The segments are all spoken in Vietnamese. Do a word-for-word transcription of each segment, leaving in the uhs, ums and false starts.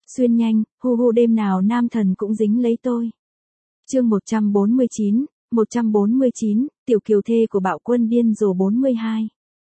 Xuyên nhanh, hu hu đêm nào nam thần cũng dính lấy tôi. Chương một trăm bốn mươi chín, một trăm bốn mươi chín, tiểu kiều thê của bạo quân điên rồ bốn mươi hai.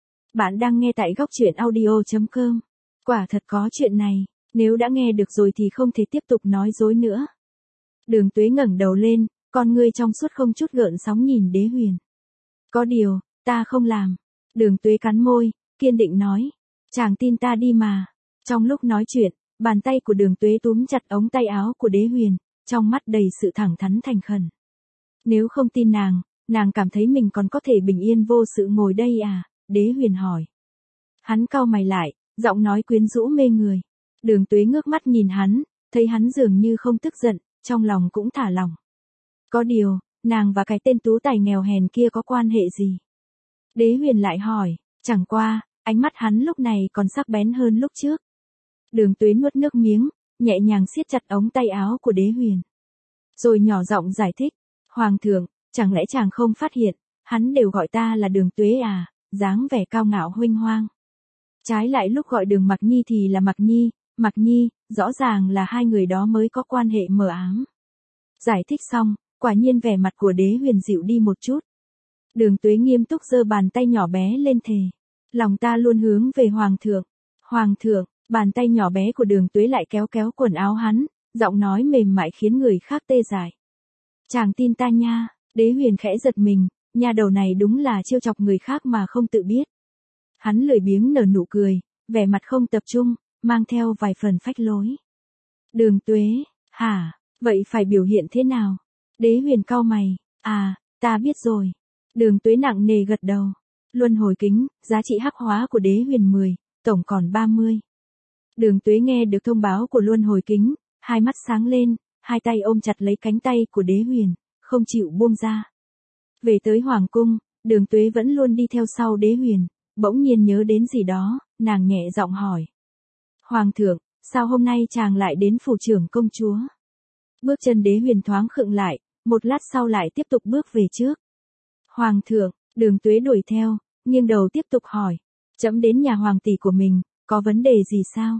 Bạn đang nghe tại góc truyện audio chấm com. Quả thật có chuyện này, nếu đã nghe được rồi thì không thể tiếp tục nói dối nữa. Đường Tuế ngẩng đầu lên, con ngươi trong suốt không chút gợn sóng nhìn Đế Huyền. Có điều, ta không làm. Đường Tuế cắn môi, kiên định nói. Chàng tin ta đi mà. Trong lúc nói chuyện, bàn tay của Đường Tuế túm chặt ống tay áo của Đế Huyền, trong mắt đầy sự thẳng thắn thành khẩn. Nếu không tin nàng, nàng cảm thấy mình còn có thể bình yên vô sự ngồi đây à? Đế Huyền hỏi. Hắn cau mày lại, giọng nói quyến rũ mê người. Đường Tuế ngước mắt nhìn hắn, thấy hắn dường như không tức giận, trong lòng cũng thả lỏng. Có điều, nàng và cái tên tú tài nghèo hèn kia có quan hệ gì? Đế Huyền lại hỏi, chẳng qua, ánh mắt hắn lúc này còn sắc bén hơn lúc trước. Đường Tuế nuốt nước miếng, nhẹ nhàng siết chặt ống tay áo của Đế Huyền. Rồi nhỏ giọng giải thích, Hoàng thượng, chẳng lẽ chàng không phát hiện, hắn đều gọi ta là Đường Tuế à, dáng vẻ cao ngạo huênh hoang. Trái lại lúc gọi Đường Mặc Nhi thì là Mặc Nhi, Mặc Nhi, rõ ràng là hai người đó mới có quan hệ mờ ám. Giải thích xong, quả nhiên vẻ mặt của Đế Huyền dịu đi một chút. Đường Tuế nghiêm túc giơ bàn tay nhỏ bé lên thề. Lòng ta luôn hướng về Hoàng thượng. Hoàng thượng, bàn tay nhỏ bé của Đường Tuế lại kéo kéo quần áo hắn, giọng nói mềm mại khiến người khác tê dại. Chàng tin ta nha, Đế Huyền khẽ giật mình, nha đầu này đúng là trêu chọc người khác mà không tự biết. Hắn lười biếng nở nụ cười, vẻ mặt không tập trung, mang theo vài phần phách lối. Đường Tuế, hả, vậy phải biểu hiện thế nào? Đế Huyền cau mày, à, ta biết rồi. Đường Tuế nặng nề gật đầu. Luân hồi kính, giá trị hắc hóa của Đế Huyền mười, tổng còn ba mươi. Đường Tuế nghe được thông báo của luân hồi kính, hai mắt sáng lên, hai tay ôm chặt lấy cánh tay của Đế Huyền, không chịu buông ra. Về tới Hoàng cung, Đường Tuế vẫn luôn đi theo sau Đế Huyền, bỗng nhiên nhớ đến gì đó, nàng nhẹ giọng hỏi. Hoàng thượng, sao hôm nay chàng lại đến phủ trưởng công chúa? Bước chân Đế Huyền thoáng khựng lại, một lát sau lại tiếp tục bước về trước. Hoàng thượng, Đường Tuế đuổi theo, nghiêng đầu tiếp tục hỏi. Trẫm đến nhà hoàng tỷ của mình, có vấn đề gì sao?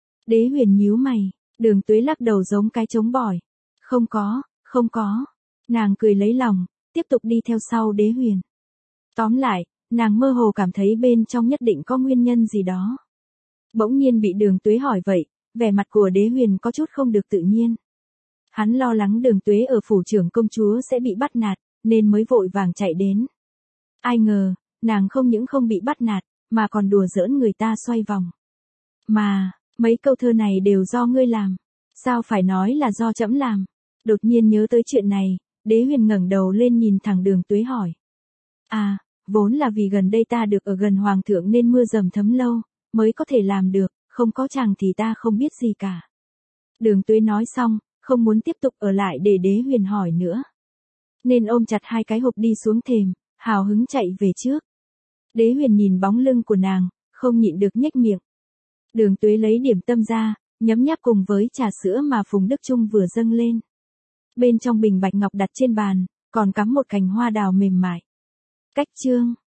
Đế Huyền nhíu mày, Đường Tuế lắc đầu giống cái trống bỏi. Không có, không có. Nàng cười lấy lòng, tiếp tục đi theo sau Đế Huyền. Tóm lại, nàng mơ hồ cảm thấy bên trong nhất định có nguyên nhân gì đó. Bỗng nhiên bị Đường Tuế hỏi vậy, vẻ mặt của Đế Huyền có chút không được tự nhiên. Hắn lo lắng Đường Tuế ở phủ trưởng công chúa sẽ bị bắt nạt, nên mới vội vàng chạy đến. Ai ngờ, nàng không những không bị bắt nạt, mà còn đùa giỡn người ta xoay vòng. Mà, mấy câu thơ này đều do ngươi làm. Sao phải nói là do trẫm làm? Đột nhiên nhớ tới chuyện này, Đế Huyền ngẩng đầu lên nhìn thẳng Đường Tuế hỏi. À, vốn là vì gần đây ta được ở gần Hoàng thượng nên mưa dầm thấm lâu, mới có thể làm được, không có chàng thì ta không biết gì cả. Đường Tuế nói xong, không muốn tiếp tục ở lại để Đế Huyền hỏi nữa. Nên ôm chặt hai cái hộp đi xuống thềm, hào hứng chạy về trước. Đế Huyền nhìn bóng lưng của nàng, không nhịn được nhếch miệng. Đường Tuế lấy điểm tâm ra, nhấm nháp cùng với trà sữa mà Phùng Đức Trung vừa dâng lên. Bên trong bình bạch ngọc đặt trên bàn, còn cắm một cành hoa đào mềm mại. Cách chương